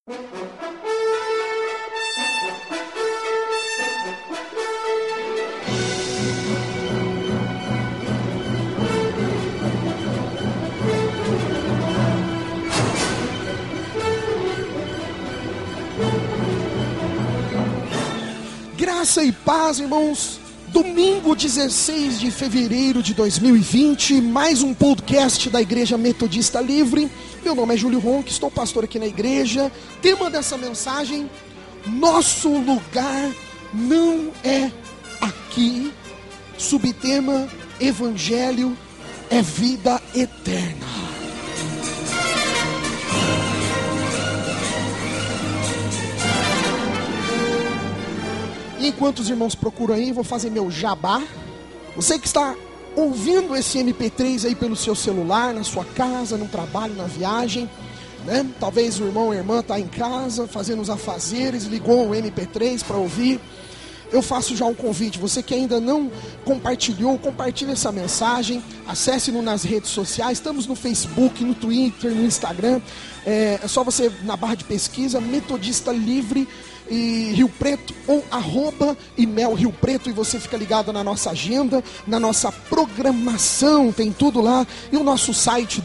Graça e paz, irmãos. Domingo 16 de fevereiro de 2020, mais um podcast da Igreja Metodista Livre. Meu nome é Júlio Ronque, estou pastor aqui na igreja. Tema dessa mensagem: nosso lugar não é aqui. Subtema: Evangelho é vida eterna. Enquanto os irmãos procuram aí, vou fazer meu jabá. Você que está ouvindo esse MP3 aí pelo seu celular, na sua casa, no trabalho, na viagem, né? Talvez o irmão ou a irmã está em casa, fazendo os afazeres, ligou o MP3 para ouvir. Eu faço já um convite. Você que ainda não compartilhou, compartilhe essa mensagem. Acesse-nos nas redes sociais. Estamos no Facebook, no Twitter, no Instagram. É só você, na barra de pesquisa, Metodista Livre e Rio Preto, ou @Imel Rio Preto, e você fica ligado na nossa agenda, na nossa programação, tem tudo lá. E o nosso site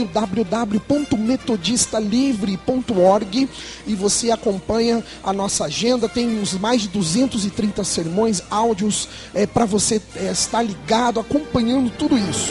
www.metodistalivre.org, e você acompanha a nossa agenda. Tem uns mais de 230 sermões, áudios, para você estar ligado, acompanhando tudo isso.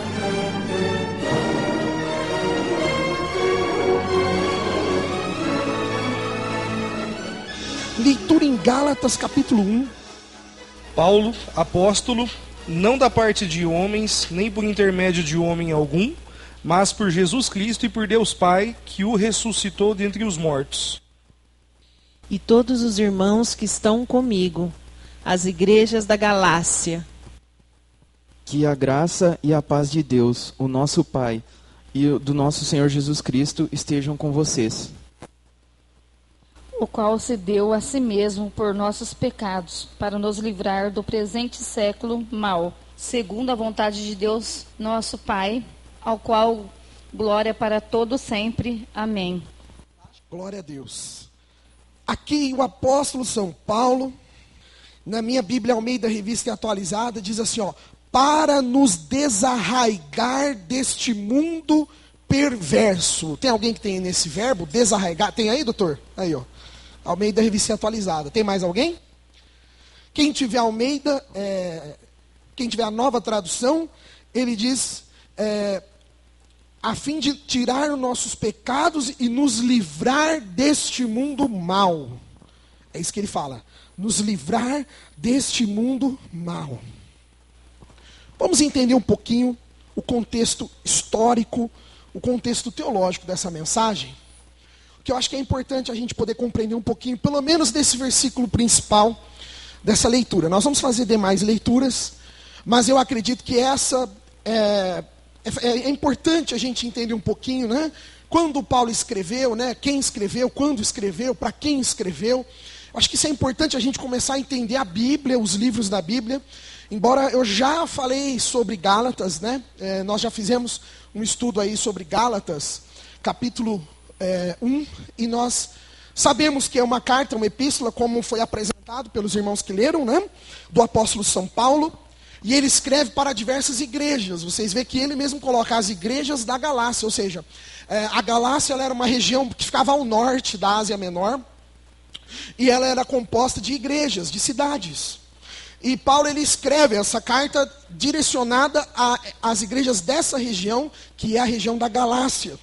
Leitura em Gálatas, capítulo 1. Paulo, apóstolo, não da parte de homens, nem por intermédio de homem algum, mas por Jesus Cristo e por Deus Pai, que o ressuscitou dentre os mortos. E todos os irmãos que estão comigo, as igrejas da Galácia. Que a graça e a paz de Deus, o nosso Pai, e do nosso Senhor Jesus Cristo estejam com vocês. O qual se deu a si mesmo por nossos pecados, para nos livrar do presente século mau, segundo a vontade de Deus, nosso Pai, ao qual glória para todo sempre. Amém. Glória a Deus. Aqui o apóstolo São Paulo, na minha Bíblia Almeida Revista e Atualizada, diz assim, para nos desarraigar deste mundo perverso. Tem alguém que tem nesse verbo, desarraigar? Tem aí, doutor? Aí, Almeida Revista Atualizada. Tem mais alguém? Quem tiver Almeida, quem tiver a nova tradução, ele diz, a fim de tirar os nossos pecados e nos livrar deste mundo mau. É isso que ele fala. Nos livrar deste mundo mau. Vamos entender um pouquinho o contexto histórico, o contexto teológico dessa mensagem, que eu acho que é importante a gente poder compreender um pouquinho, pelo menos desse versículo principal dessa leitura. Nós vamos fazer demais leituras, mas eu acredito que essa é importante a gente entender um pouquinho, né? Quando Paulo escreveu, né? Quem escreveu, quando escreveu, para quem escreveu. Eu acho que isso é importante a gente começar a entender a Bíblia, os livros da Bíblia. Embora eu já falei sobre Gálatas, né? Nós já fizemos um estudo aí sobre Gálatas, capítulo 1, e nós sabemos que é uma carta, uma epístola, como foi apresentado pelos irmãos que leram, né? Do apóstolo São Paulo, e ele escreve para diversas igrejas. Vocês veem que ele mesmo coloca as igrejas da Galácia, ou seja, a Galácia ela era uma região que ficava ao norte da Ásia Menor, e ela era composta de igrejas, de cidades. E Paulo ele escreve essa carta direcionada às igrejas dessa região, que é a região da Galácia.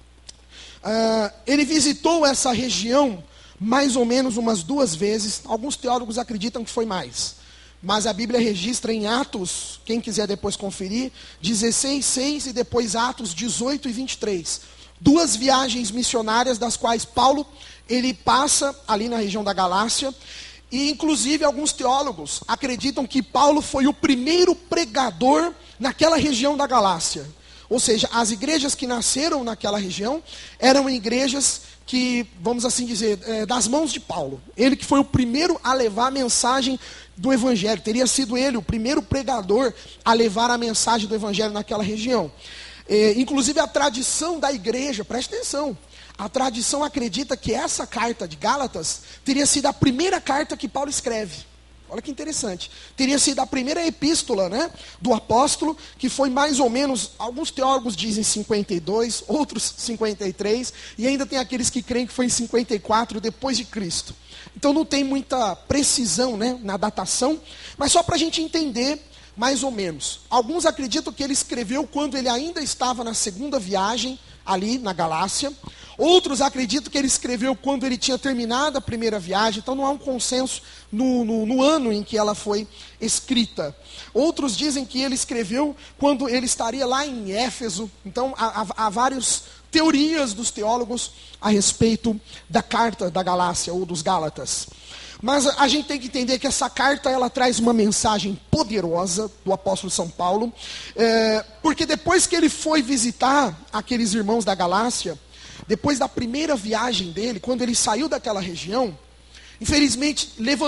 Ele visitou essa região mais ou menos umas 2 vezes. Alguns teólogos acreditam que foi mais, mas a Bíblia registra em Atos, quem quiser depois conferir, 16:6 e depois Atos 18 e 23. 2 viagens missionárias das quais Paulo ele passa ali na região da Galácia. E inclusive alguns teólogos acreditam que Paulo foi o primeiro pregador naquela região da Galácia. Ou seja, as igrejas que nasceram naquela região eram igrejas que, vamos assim dizer, das mãos de Paulo. Ele que foi o primeiro a levar a mensagem do Evangelho. Teria sido ele o primeiro pregador a levar a mensagem do Evangelho naquela região. Inclusive a tradição da igreja, preste atenção, A tradição acredita que essa carta de Gálatas teria sido a primeira carta que Paulo escreve. Olha que interessante. Teria sido a primeira epístola, né, do apóstolo, que foi mais ou menos, alguns teólogos dizem 52, outros 53, e ainda tem aqueles que creem que foi em 54 depois de Cristo. Então não tem muita precisão, né, na datação, mas só para a gente entender mais ou menos. Alguns acreditam que ele escreveu quando ele ainda estava na segunda viagem, ali na Galácia. Outros acreditam que ele escreveu quando ele tinha terminado a primeira viagem, então não há um consenso no ano em que ela foi escrita. Outros dizem que ele escreveu quando ele estaria lá em Éfeso. Então há várias teorias dos teólogos a respeito da carta da Galácia ou dos Gálatas. Mas a gente tem que entender que essa carta ela traz uma mensagem poderosa do apóstolo São Paulo, porque depois que ele foi visitar aqueles irmãos da Galácia, depois da primeira viagem dele, quando ele saiu daquela região, infelizmente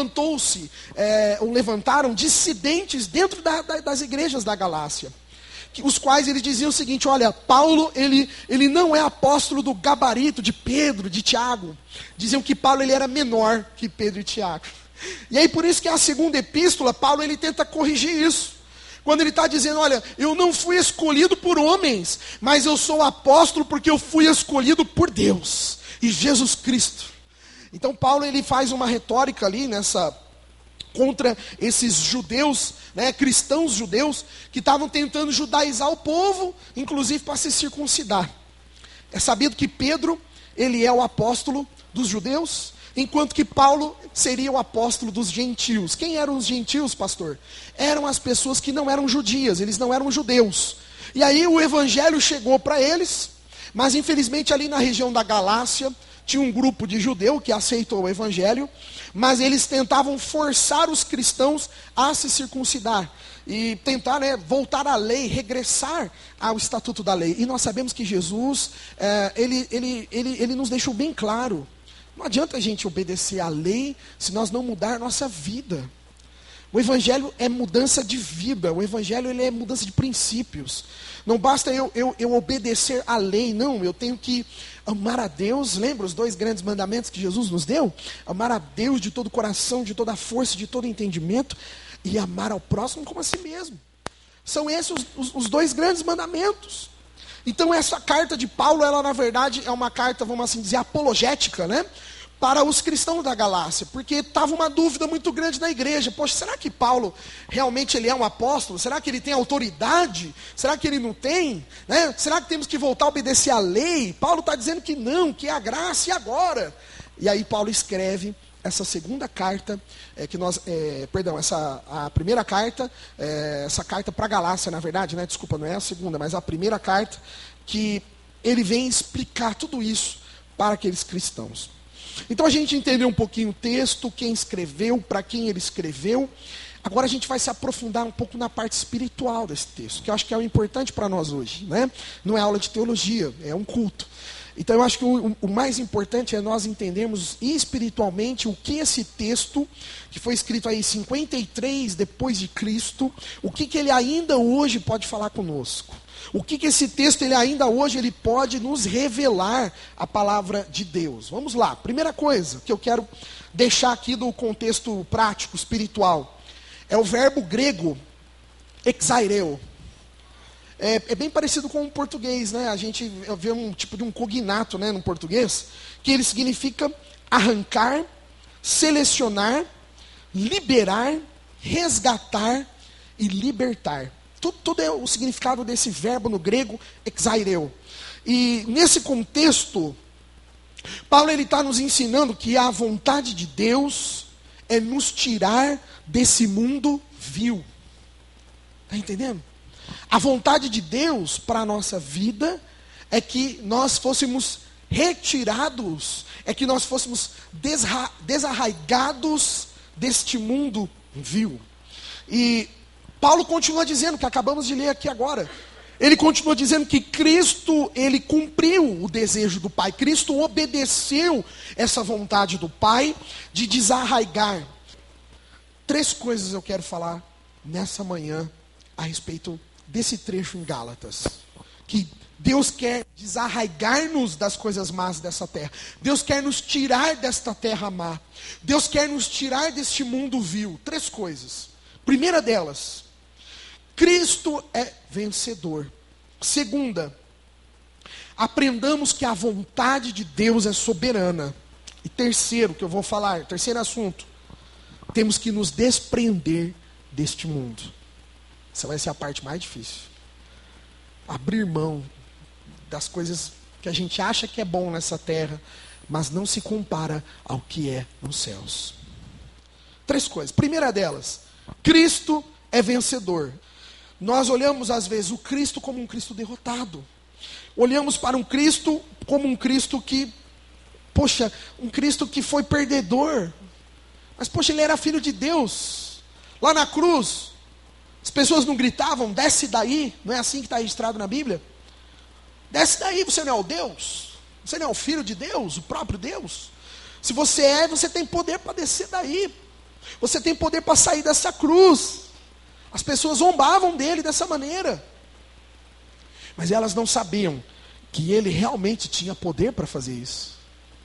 levantaram dissidentes dentro das igrejas da Galácia, os quais eles diziam o seguinte: olha, Paulo ele não é apóstolo do gabarito de Pedro, de Tiago. Diziam que Paulo ele era menor que Pedro e Tiago. E aí por isso que a segunda epístola, Paulo ele tenta corrigir isso. Quando ele está dizendo, olha, eu não fui escolhido por homens, mas eu sou apóstolo porque eu fui escolhido por Deus e Jesus Cristo. Então Paulo ele faz uma retórica ali contra esses judeus, né, cristãos judeus, que estavam tentando judaizar o povo, inclusive para se circuncidar. É sabido que Pedro, ele é o apóstolo dos judeus, enquanto que Paulo seria o apóstolo dos gentios. Quem eram os gentios, pastor? Eram as pessoas que não eram judias, eles não eram judeus. E aí o evangelho chegou para eles, mas infelizmente ali na região da Galácia, tinha um grupo de judeu que aceitou o evangelho, mas eles tentavam forçar os cristãos a se circuncidar e tentar, né, voltar à lei, regressar ao estatuto da lei. E nós sabemos que Jesus, ele nos deixou bem claro: não adianta a gente obedecer à lei se nós não mudar a nossa vida. O evangelho é mudança de vida, o evangelho ele é mudança de princípios. Não basta eu obedecer à lei, não, eu tenho que amar a Deus. Lembra os 2 grandes mandamentos que Jesus nos deu? Amar a Deus de todo o coração, de toda a força, de todo o entendimento, e amar ao próximo como a si mesmo. São esses os 2 grandes mandamentos. Então essa carta de Paulo, ela na verdade é uma carta, vamos assim dizer, apologética, né? Para os cristãos da Galácia, porque estava uma dúvida muito grande na igreja. Poxa, será que Paulo realmente ele é um apóstolo? Será que ele tem autoridade? Será que ele não tem? Né? Será que temos que voltar a obedecer à lei? Paulo está dizendo que não, que é a graça, e agora? E aí Paulo escreve essa segunda carta, a primeira carta, essa carta para a Galácia, na verdade, né? Desculpa, não é a segunda, mas a primeira carta, que ele vem explicar tudo isso para aqueles cristãos. Então a gente entendeu um pouquinho o texto, quem escreveu, para quem ele escreveu. Agora a gente vai se aprofundar um pouco na parte espiritual desse texto, que eu acho que é o importante para nós hoje, né? Não é aula de teologia, é um culto. Então eu acho que o mais importante é nós entendermos espiritualmente o que esse texto, que foi escrito aí 53 depois de Cristo, o que ele ainda hoje pode falar conosco. O que esse texto, ele ainda hoje, ele pode nos revelar a palavra de Deus. Vamos lá, primeira coisa que eu quero deixar aqui do contexto prático, espiritual, é o verbo grego, exaireu. É bem parecido com o português, né? A gente vê um tipo de um cognato, né, no português, que ele significa arrancar, selecionar, liberar, resgatar e libertar. Tudo é o significado desse verbo no grego, exaireu. E nesse contexto, Paulo está nos ensinando que a vontade de Deus é nos tirar desse mundo vil. Está entendendo? A vontade de Deus para a nossa vida é que nós fôssemos retirados, é que nós fôssemos desarraigados deste mundo vil. E Paulo continua dizendo, que acabamos de ler aqui agora, ele continua dizendo que Cristo, ele cumpriu o desejo do Pai. Cristo obedeceu essa vontade do Pai de desarraigar. 3 coisas eu quero falar nessa manhã a respeito desse trecho em Gálatas, que Deus quer desarraigar-nos das coisas más dessa terra. Deus quer nos tirar desta terra má. Deus quer nos tirar deste mundo vil. 3 coisas. Primeira delas, Cristo é vencedor. Segunda, aprendamos que a vontade de Deus é soberana. E terceiro, que eu vou falar, terceiro assunto, temos que nos desprender deste mundo. Essa vai ser a parte mais difícil. Abrir mão das coisas que a gente acha que é bom nessa terra, mas não se compara ao que é nos céus. 3 coisas. Primeira delas, Cristo é vencedor. Nós olhamos às vezes o Cristo como um Cristo derrotado. Olhamos para um Cristo como um Cristo que, poxa, um Cristo que foi perdedor. Mas poxa, ele era filho de Deus. Lá na cruz, as pessoas não gritavam, desce daí. Não é assim que está registrado na Bíblia? Desce daí, você não é o Deus? Você não é o filho de Deus, o próprio Deus? Se você é, você tem poder para descer daí. Você tem poder para sair dessa cruz. As pessoas zombavam dele dessa maneira. Mas elas não sabiam que ele realmente tinha poder para fazer isso.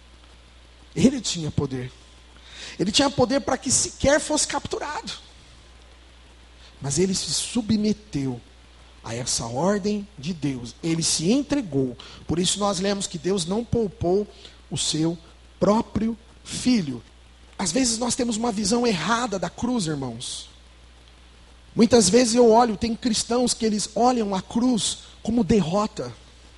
Ele tinha poder. Ele tinha poder para que sequer fosse capturado. Mas ele se submeteu a essa ordem de Deus. Ele se entregou. Por isso nós lemos que Deus não poupou o seu próprio filho. Às vezes nós temos uma visão errada da cruz, irmãos. Muitas vezes eu olho, tem cristãos que eles olham a cruz como derrota.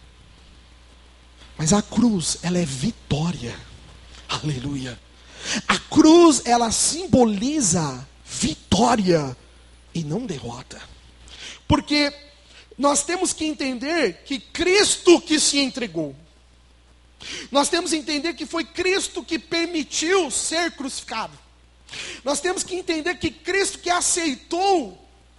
Mas a cruz, ela é vitória. Aleluia. A cruz, ela simboliza vitória e não derrota. Porque nós temos que entender que Cristo que se entregou. Nós temos que entender que foi Cristo que permitiu ser crucificado. Nós temos que entender que Cristo que aceitou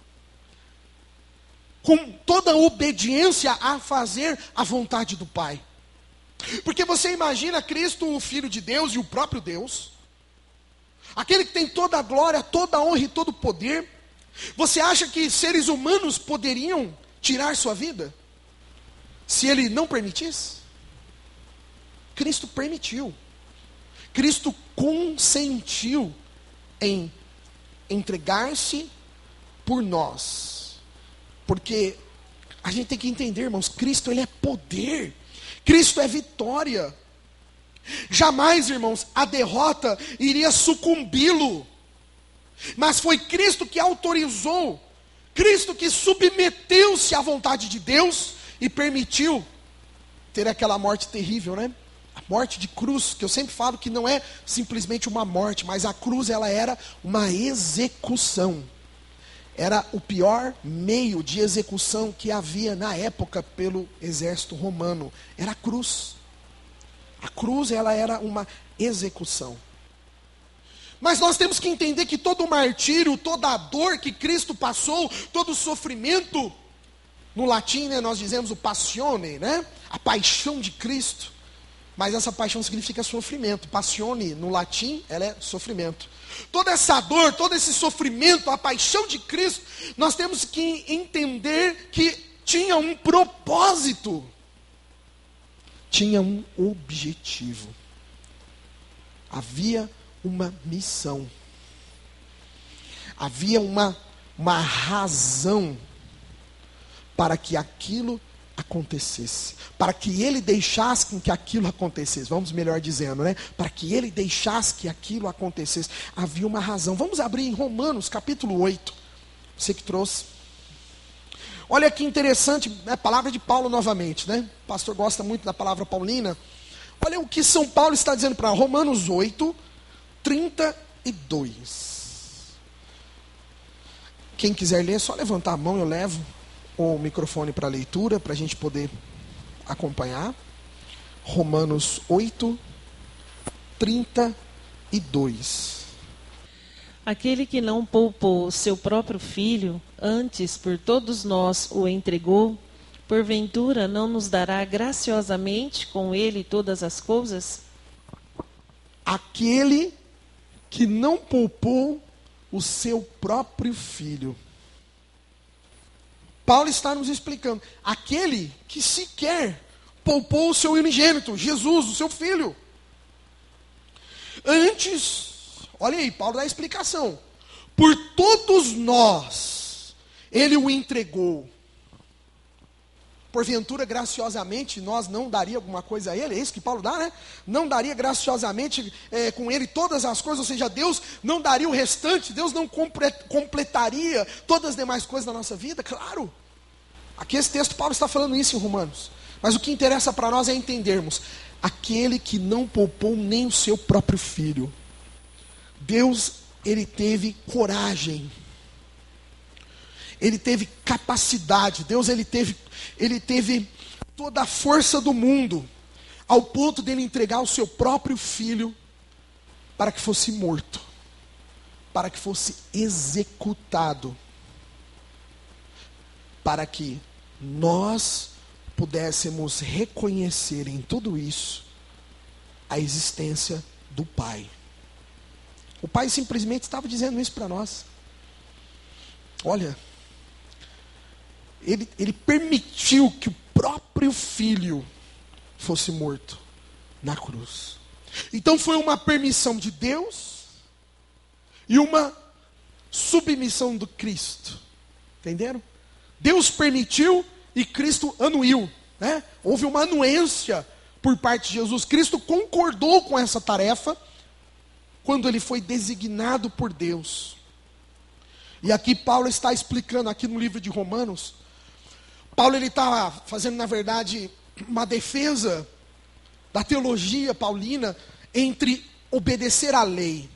com toda a obediência a fazer a vontade do Pai. Porque você imagina Cristo, o Filho de Deus e o próprio Deus, aquele que tem toda a glória, toda a honra e todo o poder. Você acha que seres humanos poderiam tirar sua vida se ele não permitisse? Cristo permitiu. Cristo consentiu em entregar-se por nós. Porque a gente tem que entender, irmãos, Cristo ele é poder. Cristo é vitória. Jamais, irmãos, a derrota iria sucumbi-lo. Mas foi Cristo que autorizou, Cristo que submeteu-se à vontade de Deus e permitiu ter aquela morte terrível, né? A morte de cruz, que eu sempre falo que não é simplesmente uma morte, mas a cruz ela era uma execução. Era o pior meio de execução que havia na época pelo exército romano. Era a cruz. A cruz ela era uma execução. Mas nós temos que entender que todo o martírio, toda a dor que Cristo passou, todo o sofrimento, no latim, né, nós dizemos o passione, né? A paixão de Cristo. Mas essa paixão significa sofrimento. Passione, no latim, ela é sofrimento. Toda essa dor, todo esse sofrimento, a paixão de Cristo, nós temos que entender que tinha um propósito. Tinha um objetivo. Havia uma missão. Havia uma razão para que aquilo acontecesse. Para que ele deixasse com que aquilo acontecesse. Vamos melhor dizendo, né? Para que ele deixasse que aquilo acontecesse. Havia uma razão. Vamos abrir em Romanos, capítulo 8. Você que trouxe. Olha que interessante, né? Palavra de Paulo novamente, né? O pastor gosta muito da palavra paulina. Olha o que São Paulo está dizendo para Romanos 8, 32. Quem quiser ler, é só levantar a mão, eu levo o microfone para a leitura, para a gente poder acompanhar. Romanos 8, 32. Aquele que não poupou seu próprio filho, antes por todos nós o entregou, porventura não nos dará graciosamente com ele todas as coisas? Aquele que não poupou o seu próprio filho. Paulo está nos explicando, aquele que sequer poupou o seu unigênito, Jesus, o seu filho. Antes, olha aí, Paulo dá a explicação. Por todos nós, ele o entregou. Porventura, graciosamente, nós não daria alguma coisa a ele? É isso que Paulo dá, né? Não daria graciosamente com ele todas as coisas, ou seja, Deus não daria o restante, Deus não completaria todas as demais coisas da nossa vida? Claro. Aqui esse texto, Paulo está falando isso em Romanos. Mas o que interessa para nós é entendermos, aquele que não poupou nem o seu próprio filho. Deus, ele teve coragem. Ele teve capacidade, Deus ele teve toda a força do mundo, ao ponto de ele entregar o seu próprio filho para que fosse morto, para que fosse executado, para que nós pudéssemos reconhecer em tudo isso a existência do Pai. O Pai simplesmente estava dizendo isso para nós. Olha, Ele permitiu que o próprio filho fosse morto na cruz. Então foi uma permissão de Deus e uma submissão do Cristo. Entenderam? Deus permitiu e Cristo anuiu, né? Houve uma anuência por parte de Jesus. Cristo concordou com essa tarefa quando ele foi designado por Deus. E aqui Paulo está explicando, aqui no livro de Romanos, Paulo ele está fazendo, na verdade, uma defesa da teologia paulina entre obedecer à lei.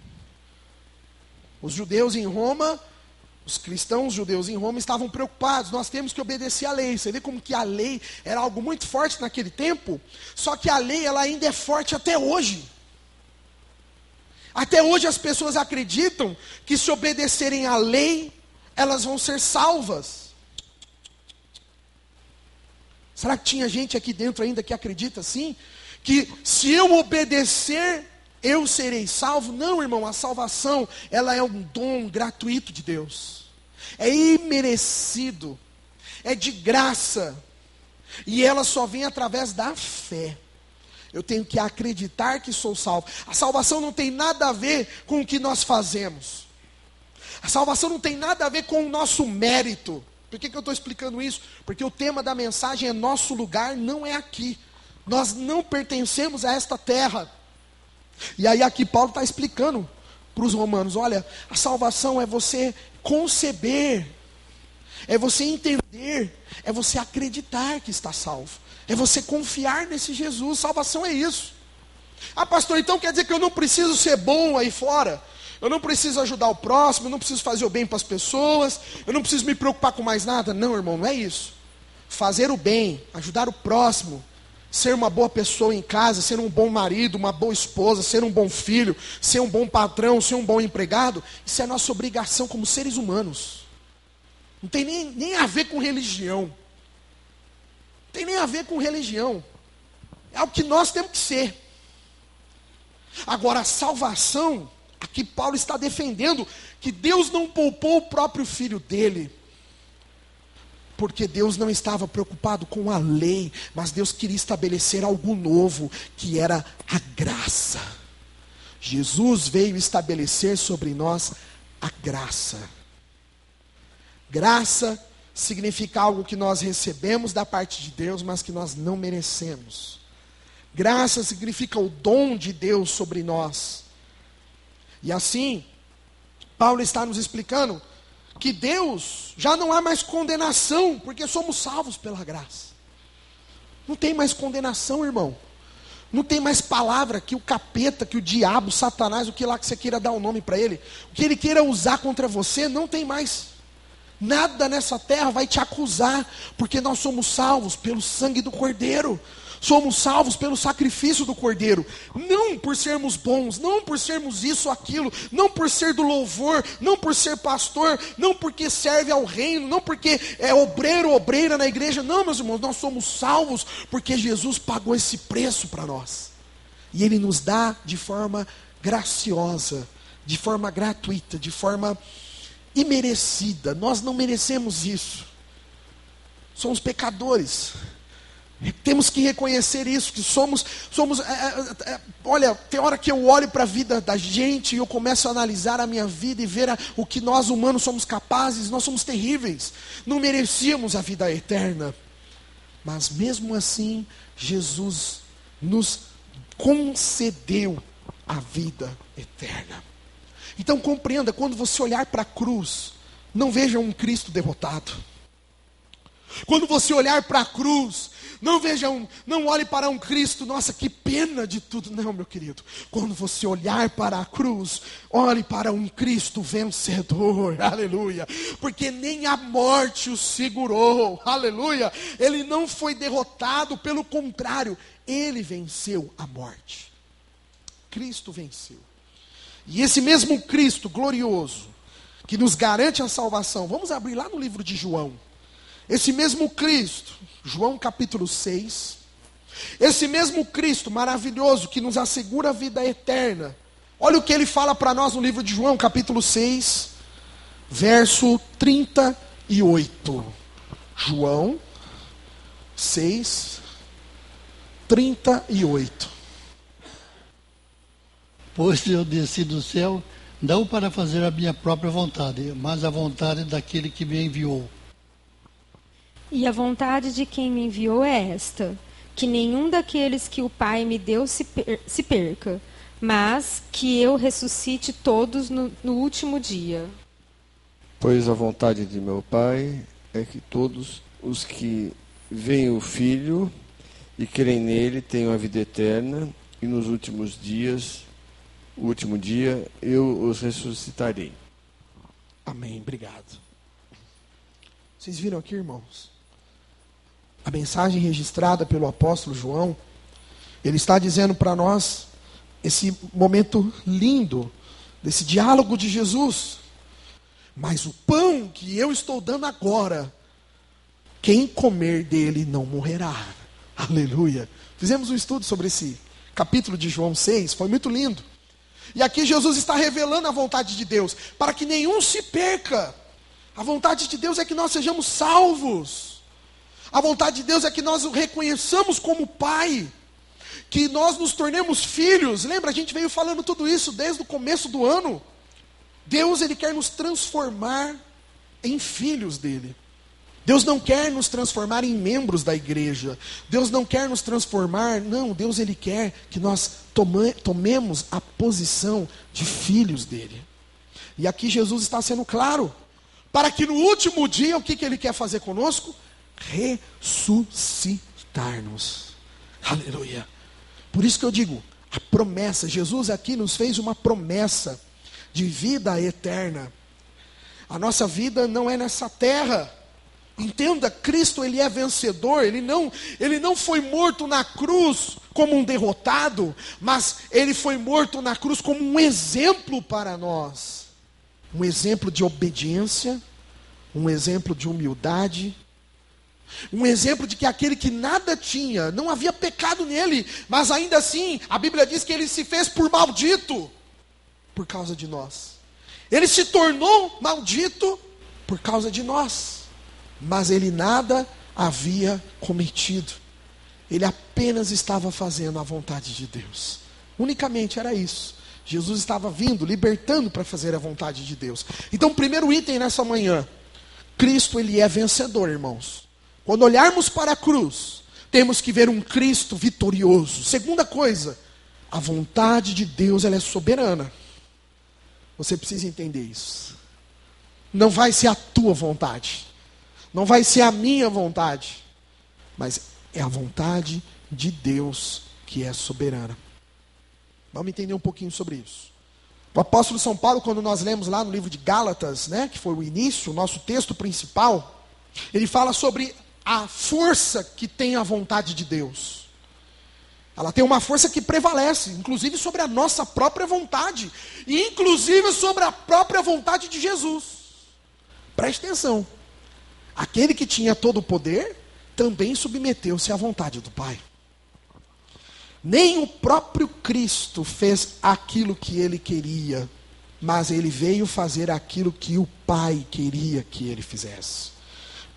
Os judeus em Roma, os cristãos judeus em Roma estavam preocupados, nós temos que obedecer à lei. Você vê como que a lei era algo muito forte naquele tempo, só que a lei ela ainda é forte até hoje. Até hoje as pessoas acreditam que se obedecerem à lei, elas vão ser salvas. Será que tinha gente aqui dentro ainda que acredita assim? Que se eu obedecer, eu serei salvo? Não, irmão, a salvação, ela é um dom gratuito de Deus. É imerecido, é de graça. E ela só vem através da fé. Eu tenho que acreditar que sou salvo. A salvação não tem nada a ver com o que nós fazemos. A salvação não tem nada a ver com o nosso mérito. Por que eu estou explicando isso? Porque o tema da mensagem é nosso lugar, não é aqui. Nós não pertencemos a esta terra. E aí aqui Paulo está explicando para os romanos, olha, a salvação é você conceber, é você entender, é você acreditar que está salvo, é você confiar nesse Jesus. Salvação é isso. Ah, pastor, então quer dizer que eu não preciso ser bom aí fora? Eu não preciso ajudar o próximo, eu não preciso fazer o bem para as pessoas, eu não preciso me preocupar com mais nada? Não, irmão, não é isso. Fazer o bem, ajudar o próximo, ser uma boa pessoa em casa, ser um bom marido, uma boa esposa, ser um bom filho, ser um bom patrão, ser um bom empregado, isso é a nossa obrigação como seres humanos. Não tem nem a ver com religião. Não tem nem a ver com religião. É o que nós temos que ser. Agora, a salvação, aqui Paulo está defendendo que Deus não poupou o próprio filho dele. Porque Deus não estava preocupado com a lei, mas Deus queria estabelecer algo novo, que era a graça. Jesus veio estabelecer sobre nós a graça. Graça significa algo que nós recebemos da parte de Deus, mas que nós não merecemos. Graça significa o dom de Deus sobre nós. E assim, Paulo está nos explicando que Deus, já não há mais condenação, porque somos salvos pela graça. Não tem mais condenação, irmão. Não tem mais palavra que o capeta, que o diabo, Satanás, o que lá que você queira dar o nome para ele, o que ele queira usar contra você, não tem mais. Nada nessa terra vai te acusar, porque nós somos salvos pelo sangue do Cordeiro. Somos salvos pelo sacrifício do Cordeiro. Não por sermos bons, não por sermos isso ou aquilo, não por ser do louvor, não por ser pastor, não porque serve ao reino, não porque é obreiro ou obreira na igreja. Não, meus irmãos, nós somos salvos porque Jesus pagou esse preço para nós. E Ele nos dá de forma graciosa, de forma gratuita, de forma imerecida. Nós não merecemos isso. somos pecadores. Temos que reconhecer isso, que somos olha, tem hora que eu olho para a vida da gente e eu começo a analisar a minha vida e ver o que nós humanos somos capazes. Nós somos terríveis, não merecíamos a vida eterna, mas mesmo assim Jesus nos concedeu a vida eterna. Então compreenda, quando você olhar para a cruz, não veja um Cristo derrotado. Quando você olhar para a cruz, não olhe para um Cristo, nossa, que pena de tudo. Não, meu querido. Quando você olhar para a cruz, olhe para um Cristo vencedor, aleluia. Porque nem a morte o segurou, aleluia. Ele não foi derrotado, pelo contrário, ele venceu a morte. Cristo venceu. E esse mesmo Cristo glorioso, que nos garante a salvação, vamos abrir lá no livro de João. Esse mesmo Cristo, João capítulo 6, esse mesmo Cristo maravilhoso que nos assegura a vida eterna, olha o que ele fala para nós no livro de João capítulo 6, verso 38. João 6, 38. Pois eu desci do céu, não para fazer a minha própria vontade, mas a vontade daquele que me enviou. E a vontade de quem me enviou é esta, que nenhum daqueles que o Pai me deu se perca, mas que eu ressuscite todos no último dia. Pois a vontade de meu Pai é que todos os que veem o Filho e creem nele tenham a vida eterna, e nos últimos dias, o último dia, eu os ressuscitarei. Amém, obrigado. Vocês viram aqui, irmãos? A mensagem registrada pelo apóstolo João, ele está dizendo para nós esse momento lindo, desse diálogo de Jesus. Mas o pão que eu estou dando agora, quem comer dele não morrerá. Aleluia. Fizemos um estudo sobre esse capítulo de João 6, foi muito lindo. E aqui Jesus está revelando a vontade de Deus, para que nenhum se perca. A vontade de Deus é que nós sejamos salvos. A vontade de Deus é que nós o reconheçamos como Pai, que nós nos tornemos filhos. Lembra, a gente veio falando tudo isso desde o começo do ano. Deus, Ele quer nos transformar em filhos dEle. Deus não quer nos transformar em membros da igreja. Deus não quer nos transformar, não, Deus Ele quer que nós tomemos a posição de filhos dEle. E aqui Jesus está sendo claro, para que no último dia, o que Ele quer fazer conosco? Ressuscitar-nos. Aleluia. Por isso que eu digo, a promessa, Jesus aqui nos fez uma promessa de vida eterna. A nossa vida não é nessa terra. Entenda, Cristo Ele é vencedor, Ele não foi morto na cruz como um derrotado, mas Ele foi morto na cruz como um exemplo para nós. Um exemplo de obediência, um exemplo de humildade, um exemplo de que aquele que nada tinha, não havia pecado nele, mas ainda assim, a Bíblia diz que ele se fez por maldito, por causa de nós. Ele se tornou maldito por causa de nós, mas ele nada havia cometido. Ele apenas estava fazendo a vontade de Deus. Unicamente era isso. Jesus estava vindo, libertando para fazer a vontade de Deus. Então, o primeiro item nessa manhã, Cristo Ele é vencedor, irmãos. Quando olharmos para a cruz, temos que ver um Cristo vitorioso. Segunda coisa, a vontade de Deus ela é soberana. Você precisa entender isso. Não vai ser a tua vontade, não vai ser a minha vontade, mas é a vontade de Deus que é soberana. Vamos entender um pouquinho sobre isso. O apóstolo São Paulo, quando nós lemos lá no livro de Gálatas, que foi o início, o nosso texto principal, ele fala sobre a força que tem a vontade de Deus. Ela tem uma força que prevalece, inclusive sobre a nossa própria vontade, e inclusive sobre a própria vontade de Jesus. Preste atenção. Aquele que tinha todo o poder, também submeteu-se à vontade do Pai. Nem o próprio Cristo fez aquilo que ele queria, mas ele veio fazer aquilo que o Pai queria que ele fizesse.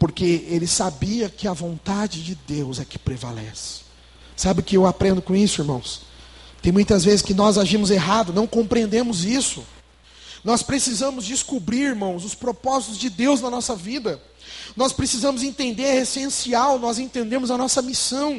Porque ele sabia que a vontade de Deus é que prevalece. Sabe o que eu aprendo com isso, irmãos? Tem muitas vezes que nós agimos errado, não compreendemos isso. Nós precisamos descobrir, irmãos, os propósitos de Deus na nossa vida. Nós precisamos entender, é essencial, nós entendemos a nossa missão.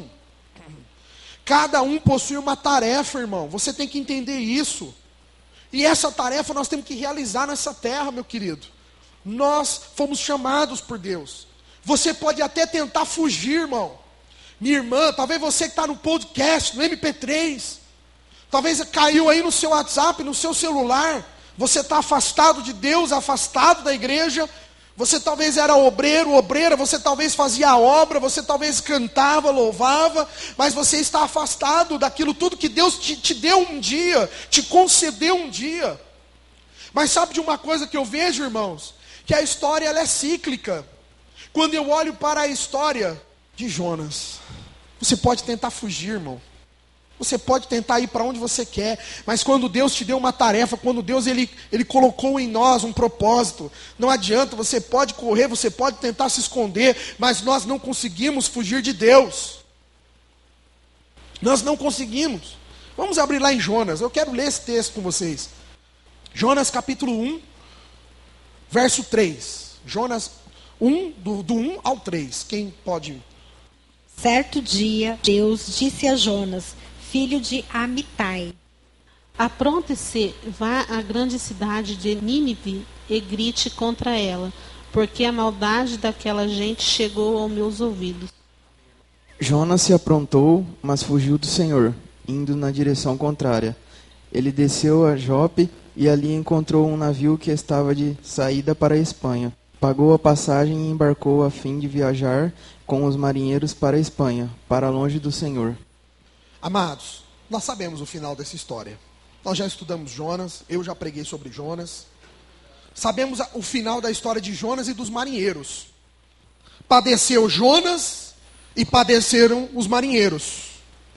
Cada um possui uma tarefa, irmão. Você tem que entender isso. E essa tarefa nós temos que realizar nessa terra, meu querido. Nós fomos chamados por Deus. Você pode até tentar fugir, irmão. Minha irmã, talvez você que está no podcast, no MP3, talvez caiu aí no seu WhatsApp, no seu celular. Você está afastado de Deus, afastado da igreja. Você talvez era obreiro, obreira, você talvez fazia a obra, você talvez cantava, louvava, mas você está afastado daquilo tudo que Deus te deu um dia, te concedeu um dia. Mas sabe de uma coisa que eu vejo, irmãos? Que a história ela é cíclica. Quando eu olho para a história de Jonas, você pode tentar fugir, irmão. Você pode tentar ir para onde você quer, mas quando Deus te deu uma tarefa, quando Deus ele colocou em nós um propósito, não adianta, você pode correr, você pode tentar se esconder, mas nós não conseguimos fugir de Deus. Nós não conseguimos. Vamos abrir lá em Jonas, eu quero ler esse texto com vocês. Jonas capítulo 1, verso 3. Jonas 1, do 1 ao 3. Quem pode? Certo dia, Deus disse a Jonas, filho de Amitai: apronte-se, vá à grande cidade de Nínive e grite contra ela, porque a maldade daquela gente chegou aos meus ouvidos. Jonas se aprontou, mas fugiu do Senhor, indo na direção contrária. Ele desceu a Jope e ali encontrou um navio que estava de saída para a Espanha. Pagou a passagem e embarcou a fim de viajar com os marinheiros para a Espanha, para longe do Senhor. Amados, nós sabemos o final dessa história. Nós já estudamos Jonas, eu já preguei sobre Jonas. Sabemos o final da história de Jonas e dos marinheiros. Padeceu Jonas e padeceram os marinheiros.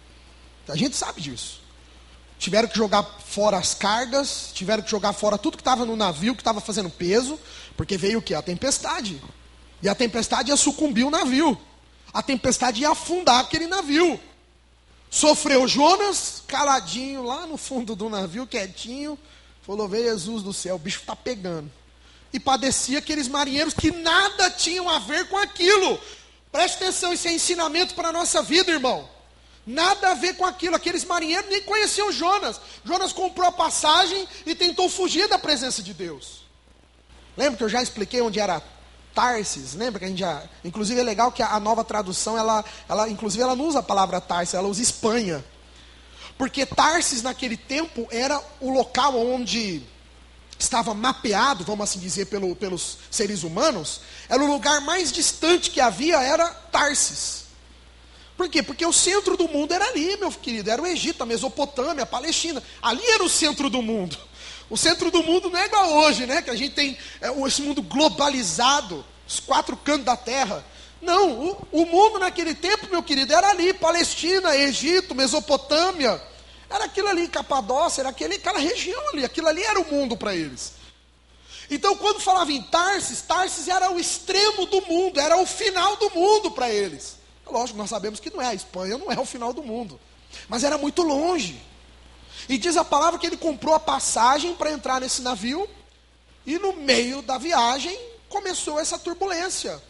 A gente sabe disso. Tiveram que jogar fora as cargas, tiveram que jogar fora tudo que estava no navio, que estava fazendo peso, porque veio o quê? A tempestade. E a tempestade ia sucumbir o navio. A tempestade ia afundar aquele navio. Sofreu Jonas, caladinho, lá no fundo do navio, quietinho. Falou, veio Jesus do céu, o bicho está pegando. E padecia aqueles marinheiros que nada tinham a ver com aquilo. Preste atenção, isso é ensinamento para a nossa vida, irmão. Nada a ver com aquilo. Aqueles marinheiros nem conheciam Jonas. Jonas comprou a passagem e tentou fugir da presença de Deus. Lembra que eu já expliquei onde era Tarsis? Lembra que a gente já... Inclusive é legal que a nova tradução, ela não usa a palavra Tarsis, ela usa Espanha. Porque Tarsis naquele tempo era o local onde estava mapeado, vamos assim dizer, pelos seres humanos. Era o lugar mais distante que havia, era Tarsis. Por quê? Porque o centro do mundo era ali, meu querido. Era o Egito, a Mesopotâmia, a Palestina. Ali era o centro do mundo. O centro do mundo não é igual hoje, né? Que a gente tem esse mundo globalizado, os 4 cantos da terra. Não, o mundo naquele tempo, meu querido, era ali. Palestina, Egito, Mesopotâmia. Era aquilo ali, Capadócia, era aquela região ali. Aquilo ali era o mundo para eles. Então, quando falava em Tarsis, Tarsis era o extremo do mundo, era o final do mundo para eles. Lógico, nós sabemos que não é, a Espanha não é o final do mundo. Mas era muito longe. E diz a palavra que ele comprou a passagem para entrar nesse navio. E no meio da viagem começou essa turbulência.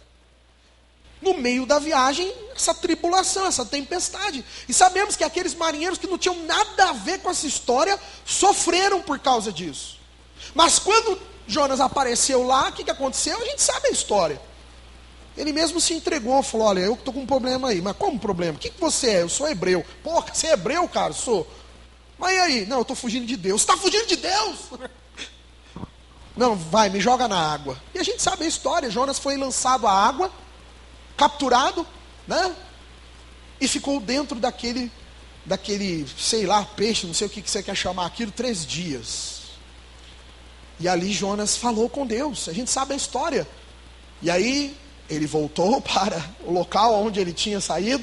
No meio da viagem, essa tribulação, essa tempestade. E sabemos que aqueles marinheiros que não tinham nada a ver com essa história, sofreram por causa disso. Mas quando Jonas apareceu lá, o que aconteceu? A gente sabe a história. Ele mesmo se entregou, falou, olha, eu estou com um problema aí. Mas como problema? O que você é? Eu sou hebreu. Pô, você é hebreu, cara? Sou. Mas e aí? Não, eu estou fugindo de Deus. Você está fugindo de Deus? Não, vai, me joga na água. E a gente sabe a história. Jonas foi lançado à água, capturado, né? E ficou dentro daquele, sei lá, peixe, não sei o que você quer chamar aquilo, 3 dias. E ali Jonas falou com Deus. A gente sabe a história. E aí ele voltou para o local onde ele tinha saído.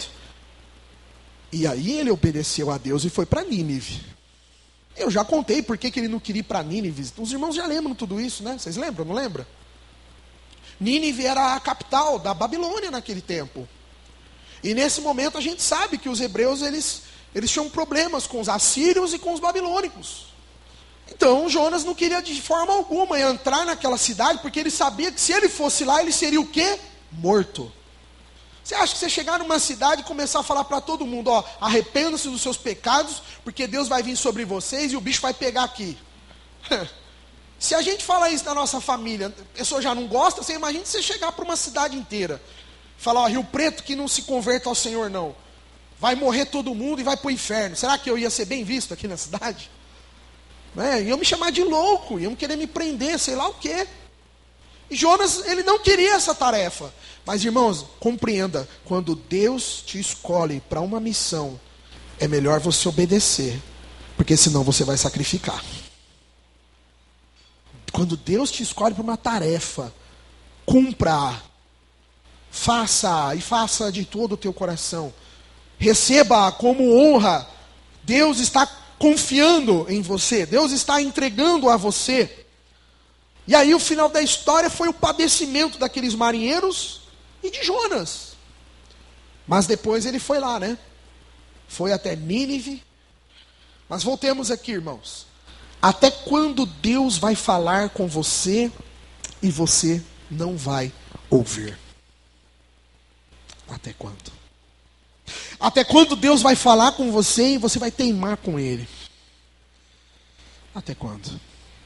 E aí ele obedeceu a Deus e foi para Nínive. Eu já contei por que ele não queria ir para Nínive. Os irmãos já lembram tudo isso, né? Vocês lembram, não lembram? Nínive era a capital da Babilônia naquele tempo. E nesse momento a gente sabe que os hebreus, eles tinham problemas com os assírios e com os babilônicos. Então Jonas não queria de forma alguma entrar naquela cidade, porque ele sabia que se ele fosse lá, ele seria o quê? Morto. Você acha que você chegar numa cidade e começar a falar para todo mundo, ó, arrependam-se dos seus pecados, porque Deus vai vir sobre vocês e o bicho vai pegar aqui. Se a gente falar isso na nossa família, a pessoa já não gosta, você imagina você chegar para uma cidade inteira. Falar, ó, Rio Preto que não se converta ao Senhor não. Vai morrer todo mundo e vai para o inferno. Será que eu ia ser bem visto aqui na cidade? Iam me chamar de louco, iam querer me prender, sei lá o quê. E Jonas, ele não queria essa tarefa. Mas irmãos, compreenda, quando Deus te escolhe para uma missão, é melhor você obedecer, porque senão você vai sacrificar. Quando Deus te escolhe para uma tarefa, cumpra, faça e faça de todo o teu coração. Receba como honra. Deus está confiando em você, Deus está entregando a você. E aí o final da história foi o padecimento daqueles marinheiros e de Jonas. Mas depois ele foi lá, né? Foi até Nínive. Mas voltemos aqui, irmãos. Até quando Deus vai falar com você e você não vai ouvir? Até quando? Até quando Deus vai falar com você e você vai teimar com Ele? Até quando?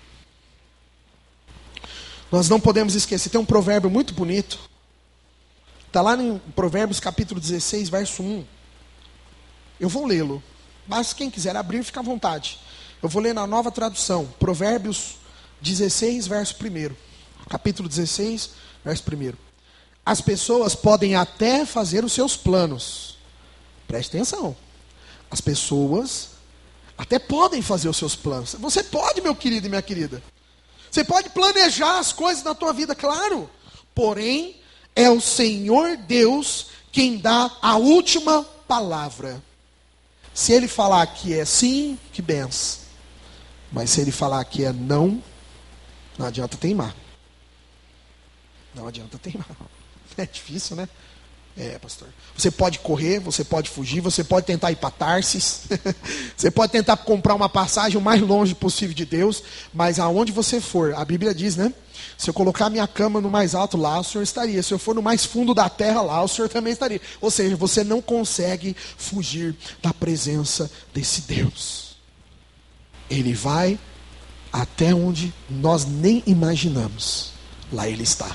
Nós não podemos esquecer, tem um provérbio muito bonito. Está lá em Provérbios capítulo 16, verso 1. Eu vou lê-lo, mas quem quiser abrir, fica à vontade. Eu vou ler na Nova Tradução, Provérbios 16, verso 1. Capítulo 16, verso 1. As pessoas podem até fazer os seus planos. Preste atenção. As pessoas até podem fazer os seus planos. Você pode, meu querido e minha querida. Você pode planejar as coisas na tua vida, claro. Porém, é o Senhor Deus quem dá a última palavra. Se Ele falar que é sim, que benção. Mas se Ele falar que é não, não adianta teimar. Não adianta teimar. É difícil, né? Pastor. Você pode correr, você pode fugir, você pode tentar ir para Tarsis, você pode tentar comprar uma passagem o mais longe possível de Deus, mas aonde você for, a Bíblia diz, né? Se eu colocar minha cama no mais alto, lá o Senhor estaria. Se eu for no mais fundo da terra, lá o Senhor também estaria. Ou seja, você não consegue fugir da presença desse Deus. Ele vai até onde nós nem imaginamos. Lá Ele está.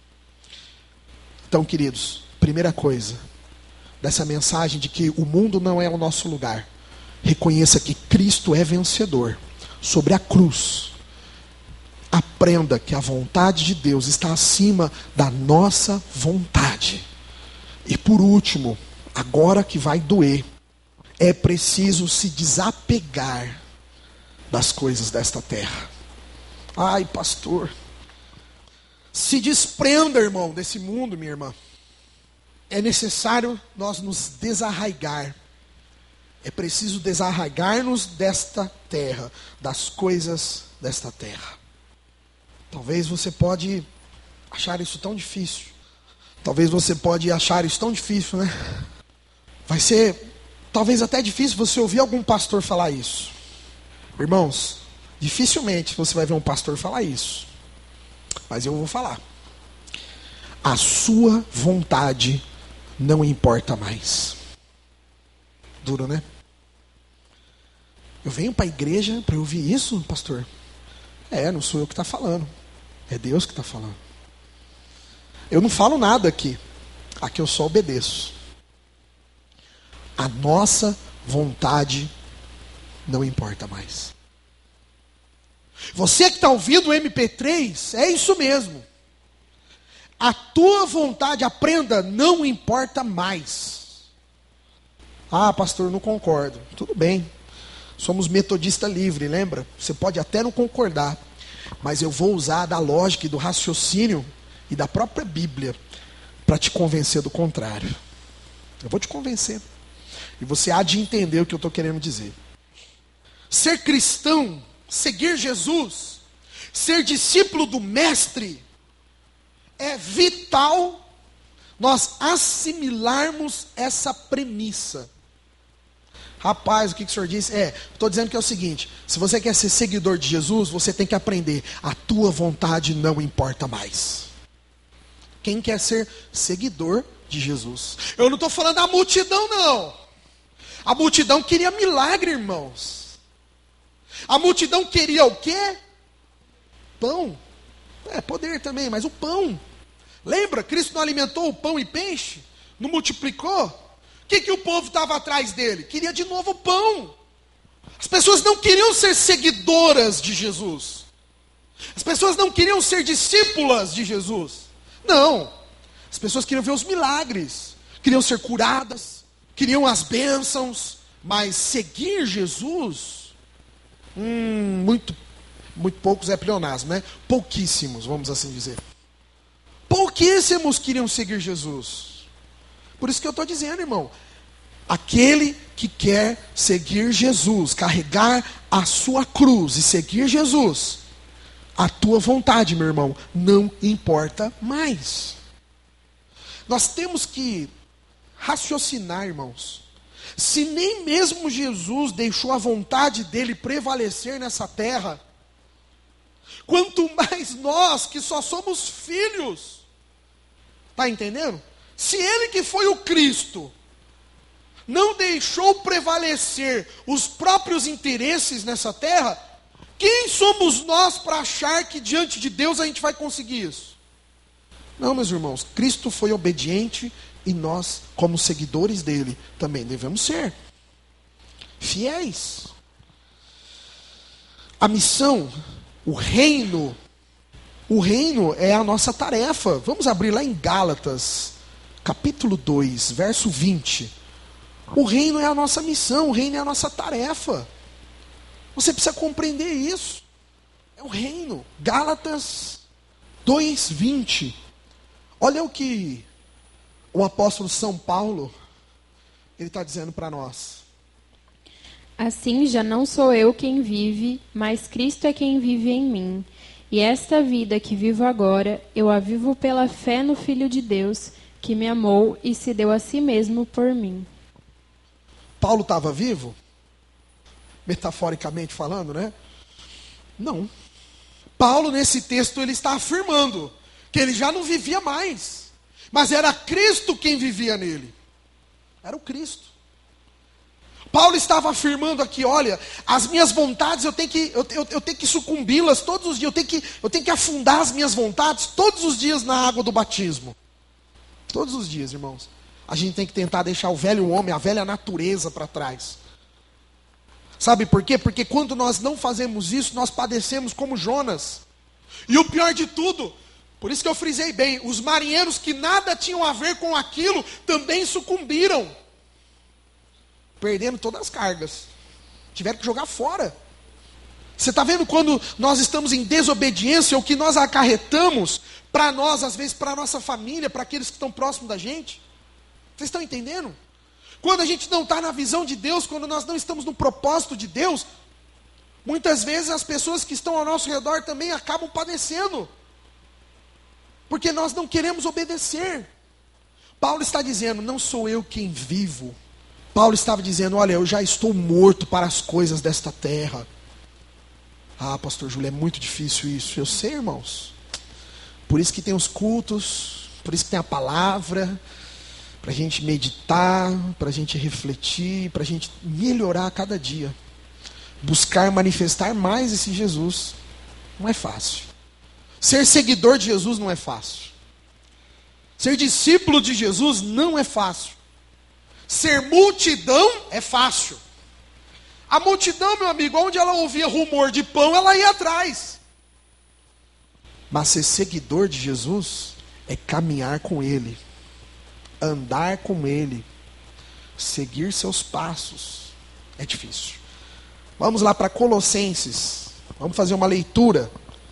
Então, queridos, primeira coisa dessa mensagem de que o mundo não é o nosso lugar. Reconheça que Cristo é vencedor sobre a cruz. Aprenda que a vontade de Deus está acima da nossa vontade. E por último, agora que vai doer, é preciso se desapegar das coisas desta terra. Ai, pastor, se desprenda, irmão, desse mundo, minha irmã. É necessário nós nos desarraigar. É preciso desarraigar-nos desta terra, das coisas desta terra. Talvez você pode achar isso tão difícil. Talvez você pode achar isso tão difícil, né? Vai ser talvez até difícil você ouvir algum pastor falar isso. Irmãos, dificilmente você vai ver um pastor falar isso. Mas eu vou falar. A sua vontade não importa mais. Duro, né? Eu venho para a igreja para ouvir isso, pastor? Não sou eu que está falando. É Deus que está falando. Eu não falo nada aqui. Aqui eu só obedeço. A nossa vontade não importa mais. Você que está ouvindo o MP3, é isso mesmo. A tua vontade, aprenda, não importa mais. Ah, pastor, não concordo. Tudo bem. Somos metodista livre, lembra? Você pode até não concordar. Mas eu vou usar da lógica e do raciocínio e da própria Bíblia para te convencer do contrário. Eu vou te convencer. E você há de entender o que eu estou querendo dizer. Ser cristão, seguir Jesus, ser discípulo do Mestre, é vital nós assimilarmos essa premissa. Rapaz, o que o senhor disse? Estou dizendo que é o seguinte: se você quer ser seguidor de Jesus, você tem que aprender, a tua vontade não importa mais. Quem quer ser seguidor de Jesus? Eu não estou falando da multidão, não. A multidão queria milagre, irmãos. A multidão queria o quê? Pão. Poder também, mas o pão. Lembra? Cristo não alimentou o pão e peixe? Não multiplicou? O que o povo estava atrás dele? Queria de novo pão. As pessoas não queriam ser seguidoras de Jesus. As pessoas não queriam ser discípulas de Jesus. Não. As pessoas queriam ver os milagres. Queriam ser curadas. Queriam as bênçãos. Mas seguir Jesus, muito poucos é pleonasmo, né? Pouquíssimos, vamos assim dizer. Pouquíssimos queriam seguir Jesus. Por isso que eu estou dizendo, irmão, aquele que quer seguir Jesus, carregar a sua cruz e seguir Jesus, a tua vontade, meu irmão, não importa mais. Nós temos que raciocinar, irmãos. Se nem mesmo Jesus deixou a vontade dele prevalecer nessa terra, quanto mais nós que só somos filhos. Está entendendo? Se ele que foi o Cristo não deixou prevalecer os próprios interesses nessa terra, quem somos nós para achar que diante de Deus a gente vai conseguir isso? Não, meus irmãos, Cristo foi obediente e nós, como seguidores dele, também devemos ser fiéis. A missão, o reino é a nossa tarefa. Vamos abrir lá em Gálatas, capítulo 2, verso 20. O reino é a nossa missão, o reino é a nossa tarefa. Você precisa compreender isso. É o reino. Gálatas 2, 20. Olha o que o apóstolo São Paulo, ele está dizendo para nós. Assim já não sou eu quem vive, mas Cristo é quem vive em mim. E esta vida que vivo agora, eu a vivo pela fé no Filho de Deus, que me amou e se deu a si mesmo por mim. Paulo estava vivo? Metaforicamente falando, né? Não. Paulo, nesse texto, ele está afirmando que ele já não vivia mais, mas era Cristo quem vivia nele. Era o Cristo. Paulo estava afirmando aqui, olha, as minhas vontades eu tenho que sucumbi-las todos os dias, eu tenho que afundar as minhas vontades todos os dias na água do batismo. Todos os dias, irmãos. A gente tem que tentar deixar o velho homem, a velha natureza para trás. Sabe por quê? Porque quando nós não fazemos isso, nós padecemos como Jonas. E o pior de tudo, por isso que eu frisei bem, os marinheiros que nada tinham a ver com aquilo, também sucumbiram. Perdendo todas as cargas. Tiveram que jogar fora. Você está vendo quando nós estamos em desobediência, o que nós acarretamos para nós, às vezes para a nossa família, para aqueles que estão próximos da gente? Vocês estão entendendo? Quando a gente não está na visão de Deus, quando nós não estamos no propósito de Deus, muitas vezes as pessoas que estão ao nosso redor também acabam padecendo. Porque nós não queremos obedecer. Paulo está dizendo, não sou eu quem vivo. Paulo estava dizendo, olha, eu já estou morto para as coisas desta terra. Ah, pastor Júlio, é muito difícil isso. Eu sei, irmãos. Por isso que tem os cultos, por isso que tem a palavra, para a gente meditar, para a gente refletir, para a gente melhorar a cada dia. Buscar manifestar mais esse Jesus. Não é fácil. Ser seguidor de Jesus não é fácil. Ser discípulo de Jesus não é fácil. Ser multidão é fácil. A multidão, meu amigo, onde ela ouvia rumor de pão, ela ia atrás. Mas ser seguidor de Jesus é caminhar com Ele, andar com Ele, seguir seus passos. É difícil. Vamos lá para Colossenses. Vamos fazer uma leitura.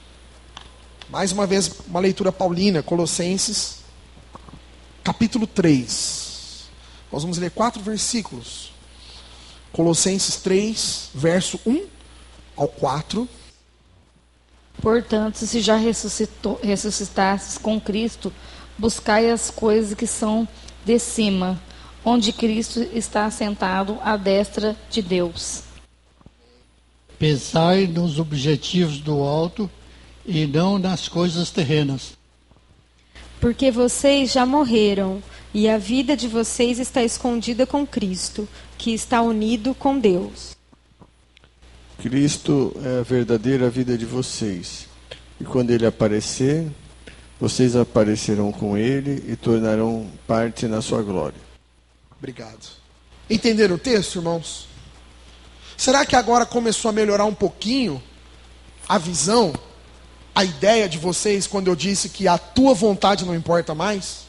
Mais uma vez, uma leitura paulina. Colossenses, capítulo 3. Nós vamos ler 4 versículos. Colossenses 3, verso 1 ao 4. Portanto, se já ressuscitastes com Cristo, buscai as coisas que são de cima, onde Cristo está assentado à destra de Deus. Pensai nos objetivos do alto e não nas coisas terrenas. Porque vocês já morreram, e a vida de vocês está escondida com Cristo, que está unido com Deus. Cristo é a verdadeira vida de vocês. E quando Ele aparecer, vocês aparecerão com Ele e tornarão parte na sua glória. Obrigado. Entenderam o texto, irmãos? Será que agora começou a melhorar um pouquinho a visão, a ideia de vocês quando eu disse que a tua vontade não importa mais?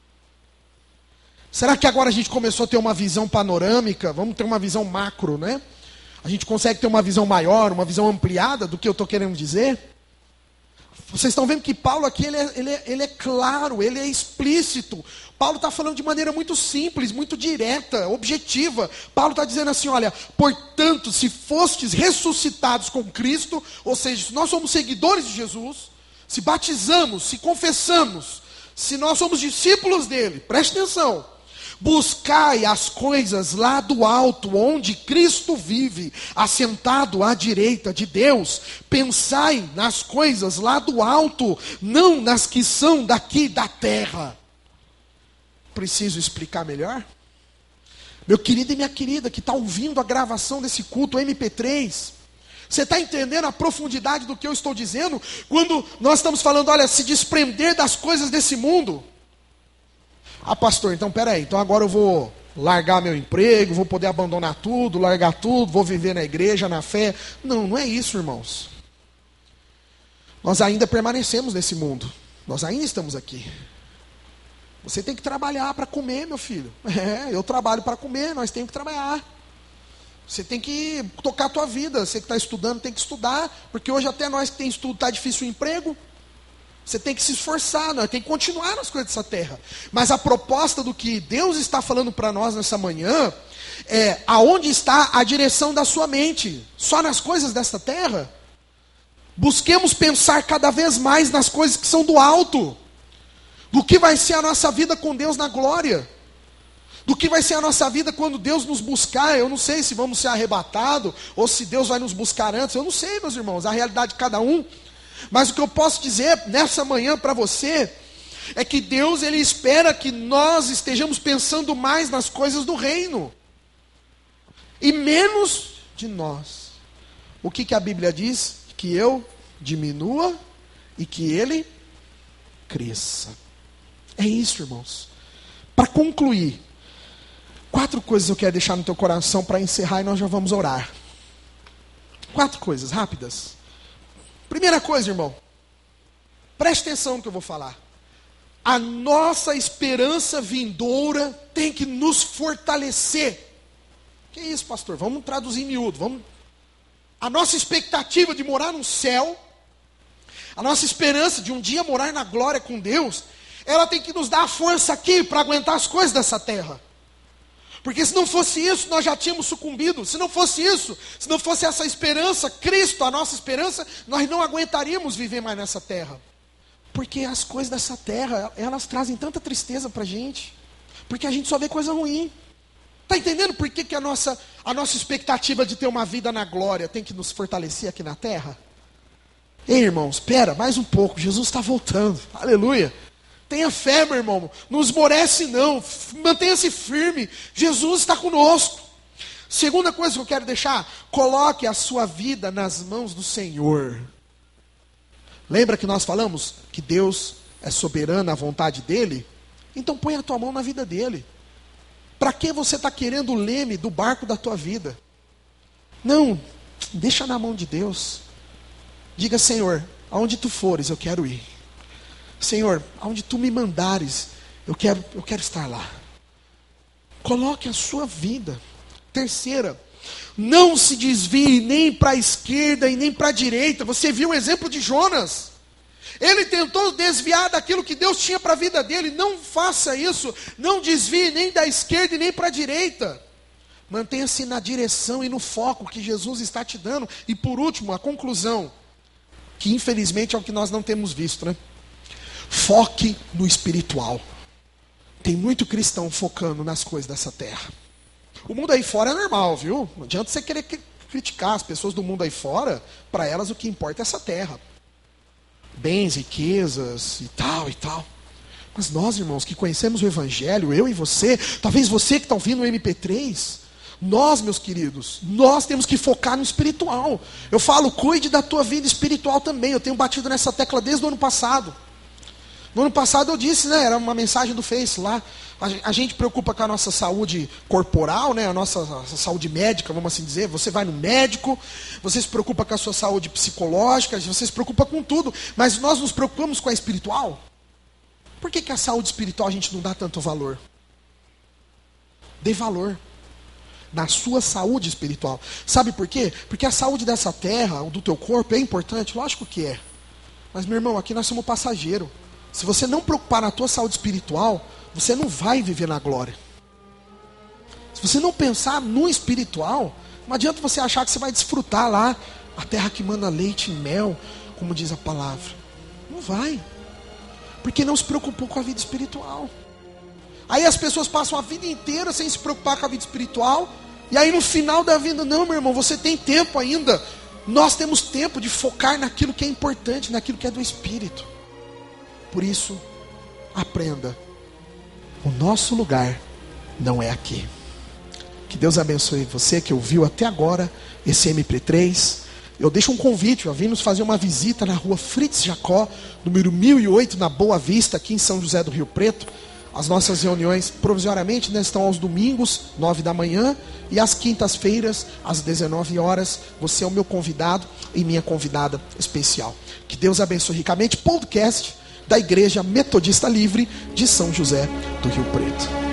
Será que agora a gente começou a ter uma visão panorâmica? Vamos ter uma visão macro, né? A gente consegue ter uma visão maior, uma visão ampliada do que eu estou querendo dizer? Vocês estão vendo que Paulo aqui, ele é claro, ele é explícito. Paulo está falando de maneira muito simples, muito direta, objetiva. Paulo está dizendo assim, olha, portanto, se fostes ressuscitados com Cristo, ou seja, se nós somos seguidores de Jesus, se batizamos, se confessamos, se nós somos discípulos dele, preste atenção. Buscai as coisas lá do alto, onde Cristo vive, assentado à direita de Deus. Pensai nas coisas lá do alto, não nas que são daqui da terra. Preciso explicar melhor? Meu querido e minha querida, que está ouvindo a gravação desse culto MP3, você está entendendo a profundidade do que eu estou dizendo? Quando nós estamos falando, olha, se desprender das coisas desse mundo. Ah, pastor, então peraí, então agora eu vou largar meu emprego, vou poder abandonar tudo, largar tudo, vou viver na igreja, na fé. Não, não é isso, irmãos. Nós ainda permanecemos nesse mundo, nós ainda estamos aqui. Você tem que trabalhar para comer, meu filho. Eu trabalho para comer, nós temos que trabalhar. Você tem que tocar a tua vida, você que está estudando tem que estudar, porque hoje até nós que tem estudo está difícil o emprego. Você tem que se esforçar, nós tem que continuar nas coisas dessa terra. Mas a proposta do que Deus está falando para nós nessa manhã é aonde está a direção da sua mente? Só nas coisas desta terra? Busquemos pensar cada vez mais nas coisas que são do alto. Do que vai ser a nossa vida com Deus na glória. Do que vai ser a nossa vida quando Deus nos buscar. Eu não sei se vamos ser arrebatados ou se Deus vai nos buscar antes. Eu não sei, meus irmãos, a realidade de cada um. Mas o que eu posso dizer nessa manhã para você é que Deus, Ele espera que nós estejamos pensando mais nas coisas do reino e menos de nós. O que a Bíblia diz? Que eu diminua e que Ele cresça. É isso, irmãos. Para concluir, 4 coisas eu quero deixar no teu coração para encerrar e nós já vamos orar. 4 coisas rápidas. Primeira coisa, irmão, preste atenção no que eu vou falar. A nossa esperança vindoura tem que nos fortalecer. Que isso, pastor? Vamos traduzir em miúdo. A nossa expectativa de morar no céu, a nossa esperança de um dia morar na glória com Deus, ela tem que nos dar a força aqui para aguentar as coisas dessa terra. Porque se não fosse isso, nós já tínhamos sucumbido. Se não fosse isso, se não fosse essa esperança, Cristo, a nossa esperança, nós não aguentaríamos viver mais nessa terra. Porque as coisas dessa terra, elas trazem tanta tristeza para a gente. Porque a gente só vê coisa ruim. Está entendendo por que a nossa expectativa de ter uma vida na glória tem que nos fortalecer aqui na terra? Ei, irmãos, espera, mais um pouco, Jesus está voltando. Aleluia. Tenha fé, meu irmão. Não esmorece não. Mantenha-se firme. Jesus está conosco. Segunda coisa que eu quero deixar. Coloque a sua vida nas mãos do Senhor. Lembra que nós falamos que Deus é soberano à vontade dEle? Então põe a tua mão na vida dEle. Para que você está querendo o leme do barco da tua vida? Não. Deixa na mão de Deus. Diga, Senhor, aonde tu fores eu quero ir. Senhor, aonde tu me mandares, eu quero estar lá. Coloque a sua vida. Terceira, não se desvie nem para a esquerda e nem para a direita. Você viu o exemplo de Jonas. Ele tentou desviar daquilo que Deus tinha para a vida dele. Não faça isso. Não desvie nem da esquerda e nem para a direita. Mantenha-se na direção e no foco que Jesus está te dando. E por último, a conclusão. que infelizmente é o que nós não temos visto, né? Foque no espiritual. Tem muito cristão focando nas coisas dessa terra. O mundo aí fora é normal, viu? Não adianta você querer criticar as pessoas do mundo aí fora. Para elas o que importa é essa terra. Bens, riquezas e tal e tal. Mas nós, irmãos, que conhecemos o Evangelho, eu e você, talvez você que está ouvindo o MP3, nós, meus queridos, nós temos que focar no espiritual. Eu falo, cuide da tua vida espiritual também. Eu tenho batido nessa tecla desde o ano passado. No ano passado eu disse, né, era uma mensagem do Face lá, a gente preocupa com a nossa saúde corporal, né, a nossa saúde médica, vamos assim dizer. Você vai no médico, você se preocupa com a sua saúde psicológica, você se preocupa com tudo, mas nós nos preocupamos com a espiritual? Por que a saúde espiritual a gente não dá tanto valor? Dê valor na sua saúde espiritual. Sabe por quê? Porque a saúde dessa terra, do teu corpo, é importante, lógico que é. Mas, meu irmão, aqui nós somos passageiros. Se você não preocupar na tua saúde espiritual, você não vai viver na glória. Se você não pensar no espiritual, não adianta você achar que você vai desfrutar lá a terra que manda leite e mel, como diz a palavra. Não vai. Porque não se preocupou com a vida espiritual. Aí as pessoas passam a vida inteira sem se preocupar com a vida espiritual, e aí no final da vida, não, meu irmão, você tem tempo ainda. Nós temos tempo de focar naquilo que é importante, naquilo que é do Espírito. Por isso, aprenda. O nosso lugar não é aqui. Que Deus abençoe você que ouviu até agora esse MP3. Eu deixo um convite, eu vim nos fazer uma visita na rua Fritz Jacó, número 1008, na Boa Vista, aqui em São José do Rio Preto. As nossas reuniões, provisoriamente, né, estão aos domingos, 9 da manhã, e às quintas-feiras, às 19 horas. Você é o meu convidado e minha convidada especial. Que Deus abençoe ricamente. Podcast da Igreja Metodista Livre de São José do Rio Preto.